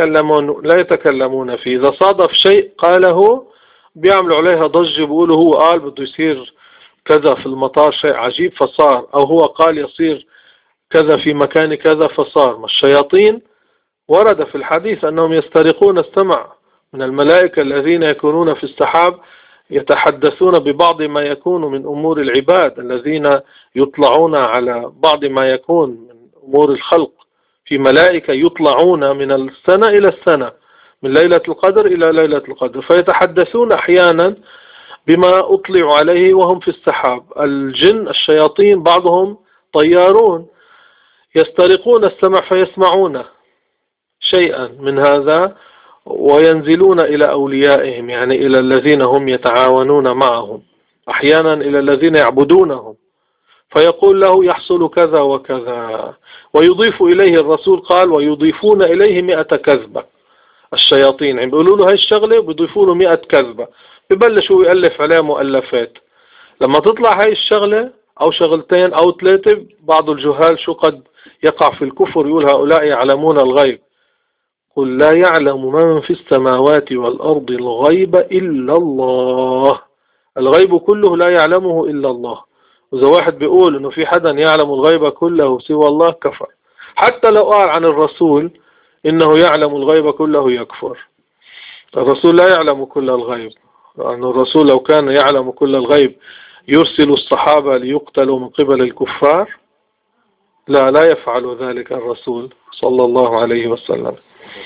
لا يتكلمون فيه. إذا صادف شيء قاله بيعملوا عليها ضجة، بيقولوا هو قال بده يصير كذا في المطار شيء عجيب فصار، أو هو قال يصير كذا في مكان كذا فصار. ما الشياطين ورد في الحديث أنهم يسترقون السمع من الملائكة الذين يكونون في السحاب، يتحدثون ببعض ما يكون من أمور العباد الذين يطلعون على بعض ما يكون من أمور الخلق، في ملائكة يطلعون من السنة إلى السنة، من ليلة القدر إلى ليلة القدر، فيتحدثون أحيانا بما أطلعوا عليه وهم في السحاب. الجن الشياطين بعضهم طيارون يسترقون السمع فيسمعون شيئا من هذا، وينزلون إلى أوليائهم، يعني إلى الذين هم يتعاونون معهم، أحيانا إلى الذين يعبدونهم، فيقول له يحصل كذا وكذا، ويضيف إليه الرسول قال ويضيفون إليه 100 كذبة. الشياطين يعني بيقولوا له هاي الشغلة وبيضيفوا له 100 كذبة، ببلشوا يألف عليها مؤلفات. لما تطلع هاي الشغلة أو شغلتين أو ثلاثة، بعض الجهال شو قد يقع في الكفر، يقول هؤلاء يعلمون الغيب. قل لا يعلم من في السماوات والأرض الغيب إلا الله. الغيب كله لا يعلمه إلا الله. وإذا واحد بيقول إنه في حدا يعلم الغيب كله سوى الله كفر. حتى لو قال عن الرسول إنه يعلم الغيب كله يكفر. الرسول لا يعلم كل الغيب، لأن الرسول لو كان يعلم كل الغيب يرسل الصحابة ليقتلوا من قبل الكفار؟ لا يفعل ذلك الرسول صلى الله عليه وسلم.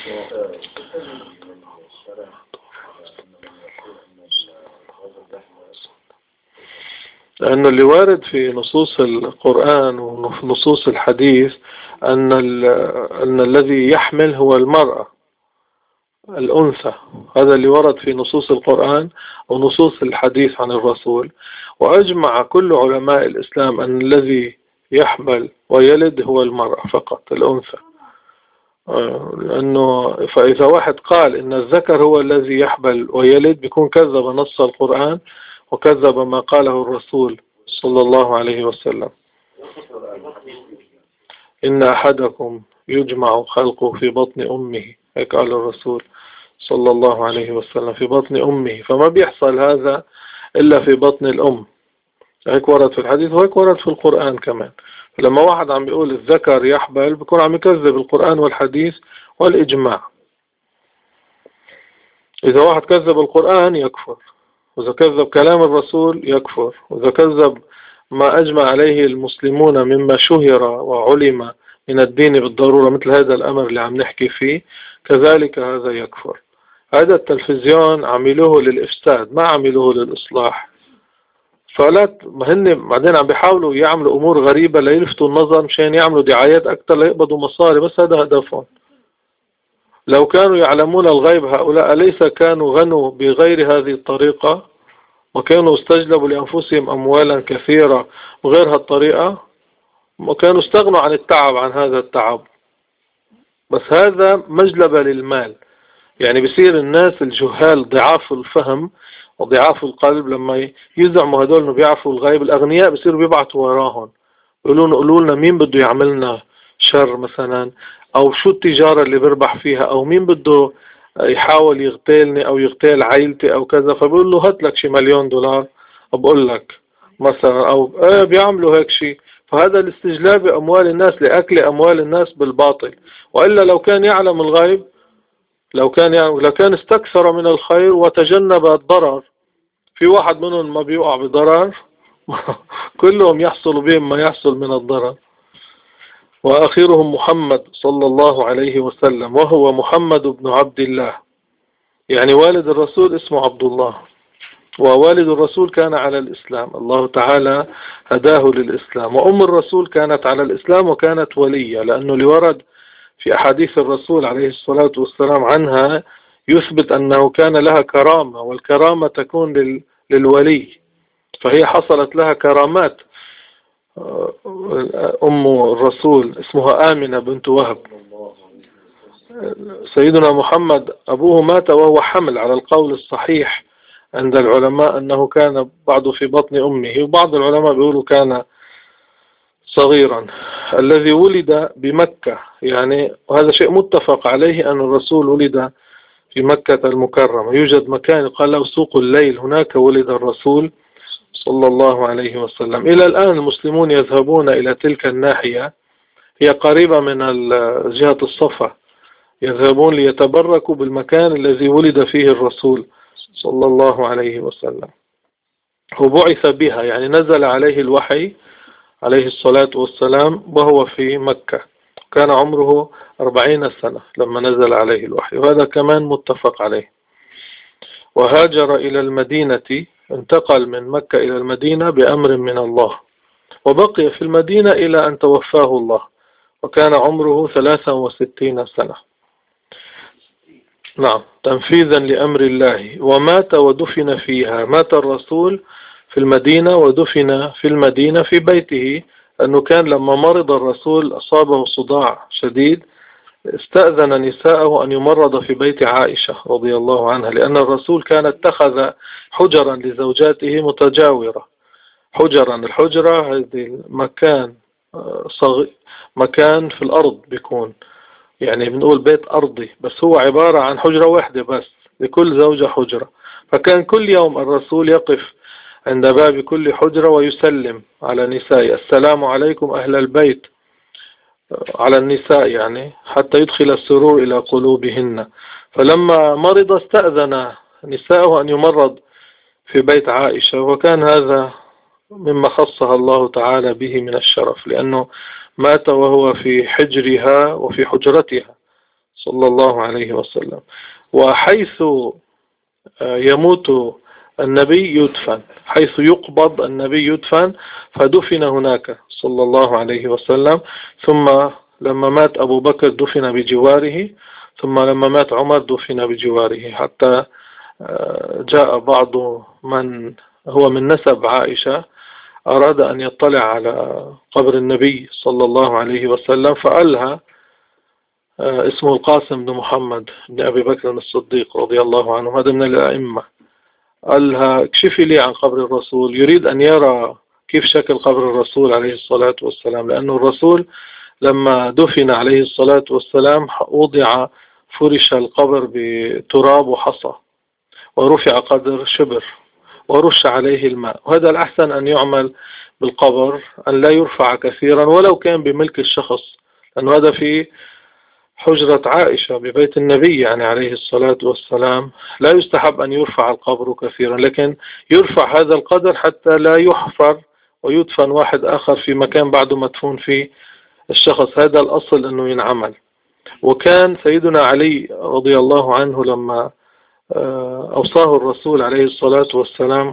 لأن اللي وارد في نصوص القرآن ونصوص الحديث أن الذي يحمل هو المرأة، الأنثى. هذا اللي ورد في نصوص القرآن ونصوص الحديث عن الرسول. وأجمع كل علماء الإسلام أن الذي يحمل ويلد هو المرأة فقط، الأنثى. لأنه فإذا واحد قال إن الذكر هو الذي يحمل ويلد بيكون كذب نص القرآن وكذب ما قاله الرسول صلى الله عليه وسلم. إن أحدكم يجمع خلقه في بطن أمه، هيك قال الرسول صلى الله عليه وسلم، في بطن أمه، فما بيحصل هذا إلا في بطن الأم. هيك ورد في الحديث وهيك ورد في القرآن كمان. لما واحد عم بيقول الذكر يحبل بيكون عم يكذب القرآن والحديث والإجماع. إذا واحد كذب القرآن يكفر، وإذا كذب كلام الرسول يكفر، وإذا كذب ما أجمع عليه المسلمون مما شهر وعلم من الدين بالضرورة مثل هذا الأمر اللي عم نحكي فيه، كذلك هذا يكفر. هذا التلفزيون عملوه للإفساد، ما عملوه للإصلاح. فلا هن بعدين عم بيحاولوا يعملوا أمور غريبة ليلفتوا النظر مشان يعملوا دعايات أكثر ليقبضوا مصاري، بس هذا هدفهم. لو كانوا يعلمون الغيب هؤلاء أليس كانوا غنوا بغير هذه الطريقة وكانوا استجلبوا لأنفسهم أموالا كثيرة بغير هالطريقة، وكانوا استغنوا عن التعب، عن هذا التعب. بس هذا مجلبة للمال. يعني بصير الناس الجهال ضعاف الفهم وضعاف القلب لما يزعموا هدول انه بيعرفوا الغيب، الاغنياء بصيروا بيبعتوا وراهم يقولوا لنا مين بده يعملنا شر مثلا، او شو التجارة اللي بربح فيها، او مين بده يحاول يغتالني او يغتال عائلتي او كذا، فبقول له هات لك شي $1,000,000 بقول لك مثلا، او بيعملوا هيك شيء. فهذا الاستجلاب اموال الناس لاكل اموال الناس بالباطل. والا لو كان يعلم الغيب لو كان استكثر من الخير وتجنب الضرر. في واحد منهم ما بيقع بضرر كلهم يحصل بهم ما يحصل من الضرر. وآخرهم محمد صلى الله عليه وسلم، وهو محمد بن عبد الله، يعني والد الرسول اسمه عبد الله، ووالد الرسول كان على الإسلام، الله تعالى هداه للإسلام. وأم الرسول كانت على الإسلام وكانت ولية، لأنه اللي ورد في أحاديث الرسول عليه الصلاة والسلام عنها يثبت أنه كان لها كرامة، والكرامة تكون للولي، فهي حصلت لها كرامات. أم الرسول اسمها آمنة بنت وهب. سيدنا محمد أبوه مات وهو حمل على القول الصحيح عند العلماء أنه كان بعض في بطن أمه، وبعض العلماء بيقولوا كان صغيرا. الذي ولد بمكة، يعني وهذا شيء متفق عليه أن الرسول ولد في مكة المكرمة. يوجد مكان قال له سوق الليل، هناك ولد الرسول صلى الله عليه وسلم. إلى الآن المسلمون يذهبون إلى تلك الناحية، هي قريبة من جهة الصفا، يذهبون ليتبركوا بالمكان الذي ولد فيه الرسول صلى الله عليه وسلم. وبعث بها يعني نزل عليه الوحي عليه الصلاة والسلام وهو في مكة، كان عمره 40 سنة لما نزل عليه الوحي، وهذا كمان متفق عليه. وهاجر إلى المدينة، انتقل من مكة إلى المدينة بأمر من الله، وبقي في المدينة إلى أن توفاه الله، وكان عمره 63 سنة. نعم، تنفيذا لأمر الله. ومات ودفن فيها، مات الرسول في المدينة ودفن في المدينة في بيته، أنه كان لما مرض الرسول أصابه صداع شديد، استأذن نساءه أن يمرض في بيت عائشة رضي الله عنها، لأن الرسول كان اتخذ حجرا لزوجاته متجاورة. حجرا، الحجرة هذه مكان مكان في الأرض بيكون، يعني بنقول بيت أرضي، بس هو عبارة عن حجرة واحدة بس، لكل زوجة حجرة. فكان كل يوم الرسول يقف عند باب كل حجرة ويسلم على نساء: السلام عليكم أهل البيت، على النساء يعني، حتى يدخل السرور إلى قلوبهن. فلما مرض استأذن نساءه أن يمرض في بيت عائشة، وكان هذا مما خصها الله تعالى به من الشرف، لأنه مات وهو في حجرها وفي حجرتها صلى الله عليه وسلم. وحيث يموت النبي يدفن، حيث يقبض النبي يدفن، فدفن هناك صلى الله عليه وسلم. ثم لما مات أبو بكر دفن بجواره، ثم لما مات عمر دفن بجواره، حتى جاء بعض من هو من نسب عائشة أراد أن يطلع على قبر النبي صلى الله عليه وسلم، فألها اسمه القاسم بن محمد بن أبي بكر الصديق رضي الله عنه، هذا من الأئمة. قالها: اكشفي لي عن قبر الرسول، يريد أن يرى كيف شكل قبر الرسول عليه الصلاة والسلام، لأنه الرسول لما دفن عليه الصلاة والسلام وضع فرش القبر بتراب وحصى، ورفع قدر شبر، ورش عليه الماء. وهذا الأحسن أن يعمل بالقبر، أن لا يرفع كثيرا ولو كان بملك الشخص، لأنه هذا في حجرة عائشة ببيت النبي يعني عليه الصلاة والسلام، لا يستحب أن يرفع القبر كثيرا، لكن يرفع هذا القدر حتى لا يحفر ويدفن واحد آخر في مكان بعده مدفون فيه الشخص. هذا الأصل أنه ينعمل. وكان سيدنا علي رضي الله عنه لما أوصاه الرسول عليه الصلاة والسلام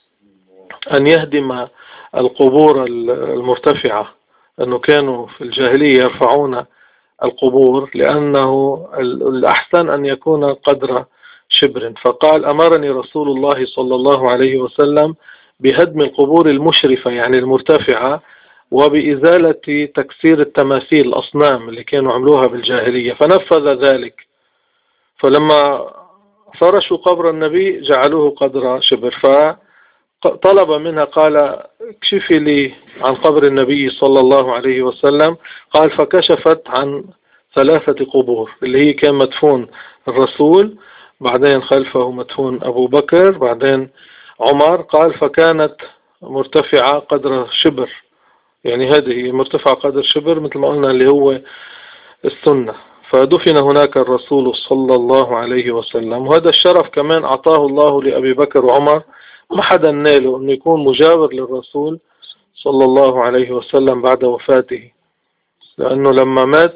أن يهدم القبور المرتفعة، أنه كانوا في الجاهلية يرفعون القبور، لأنه الأحسن أن يكون قدر شبر. فقال: أمرني رسول الله صلى الله عليه وسلم بهدم القبور المشرفة يعني المرتفعة، وبإزالة تكسير التماثيل الأصنام اللي كانوا عملوها بالجاهلية، فنفذ ذلك. فلما فرشوا قبر النبي جعلوه قدر شبر، فطلب منها، قال: اكشفي لي عن قبر النبي صلى الله عليه وسلم. قال: فكشفت عن 3 قبور، اللي هي كان مدفون الرسول، بعدين خلفه مدفون أبو بكر، بعدين عمر. قال: فكانت مرتفعة قدر شبر، يعني هذه مرتفعة قدر شبر مثل ما قلنا اللي هو السنة. فدفن هناك الرسول صلى الله عليه وسلم. وهذا الشرف كمان أعطاه الله لأبي بكر وعمر، ما حدا ناله أنه يكون مجاور للرسول صلى الله عليه وسلم بعد وفاته. لأنه لما مات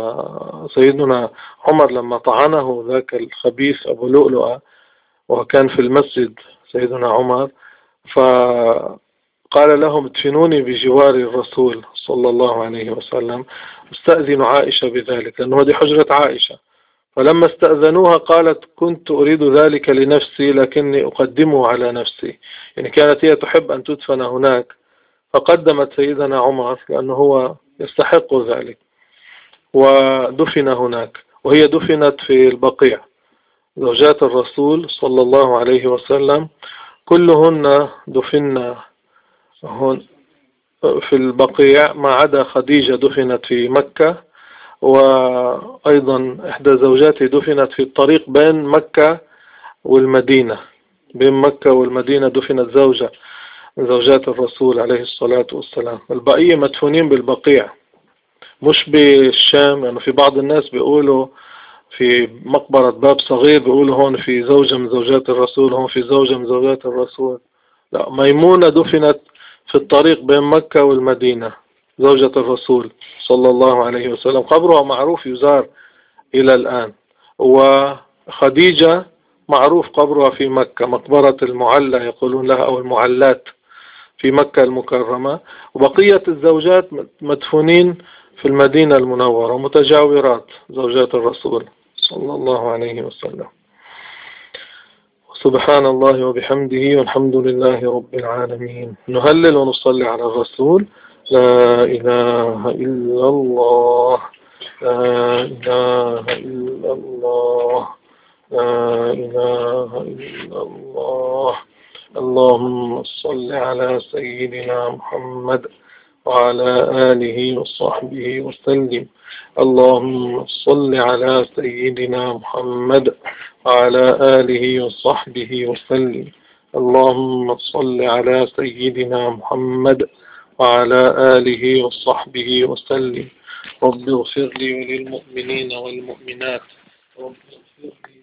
سيدنا عمر، لما طعنه ذاك الخبيث أبو لؤلؤة وكان في المسجد سيدنا عمر، فقال لهم: ادفنوني بجوار الرسول صلى الله عليه وسلم، استأذن عائشة بذلك، لأنه هذه حجرة عائشة. فلما استأذنوها قالت: كنت أريد ذلك لنفسي لكني أقدمه على نفسي، يعني كانت هي تحب أن تدفن هناك، فقدمت سيدنا عمر لأنه هو يستحق ذلك، ودفن هناك. وهي دفنت في البقيع، زوجات الرسول صلى الله عليه وسلم كلهن دفن هون في البقيع، ما عدا خديجة دفنت في مكة، وأيضا إحدى زوجاته دفنت في الطريق بين مكة والمدينة، بين مكة والمدينة دفنت زوجة من زوجات الرسول عليه الصلاة والسلام. البقية مدفونين بالبقيع مش بالشام، يعني في بعض الناس بيقولوا في مقبرة باب صغير بيقولوا هون في زوجة من زوجات الرسول، هون في زوجة من زوجات الرسول. لا، ميمونة دفنت في الطريق بين مكة والمدينة، زوجة الرسول صلى الله عليه وسلم، قبرها معروف يزار إلى الآن. وخديجة معروف قبرها في مكة، مقبرة المعلى يقولون لها أو المعلات في مكة المكرمة. وبقية الزوجات مدفونين في المدينة المنورة متجاورات زوجات الرسول صلى الله عليه وسلم. سبحان الله وبحمده والحمد لله رب العالمين. نهلل ونصلي على الرسول. لا إله إلا الله، لا إله إلا الله، لا إله إلا الله. اللهم صل على سيدنا محمد وعلى آله وصحبه وسلم. اللهم صل على سيدنا محمد وعلى آله وصحبه وسلم. اللهم صل على سيدنا محمد وعلى آله وصحبه وسلم. رب اغفر لي وللمؤمنين والمؤمنات. رب اغفر لي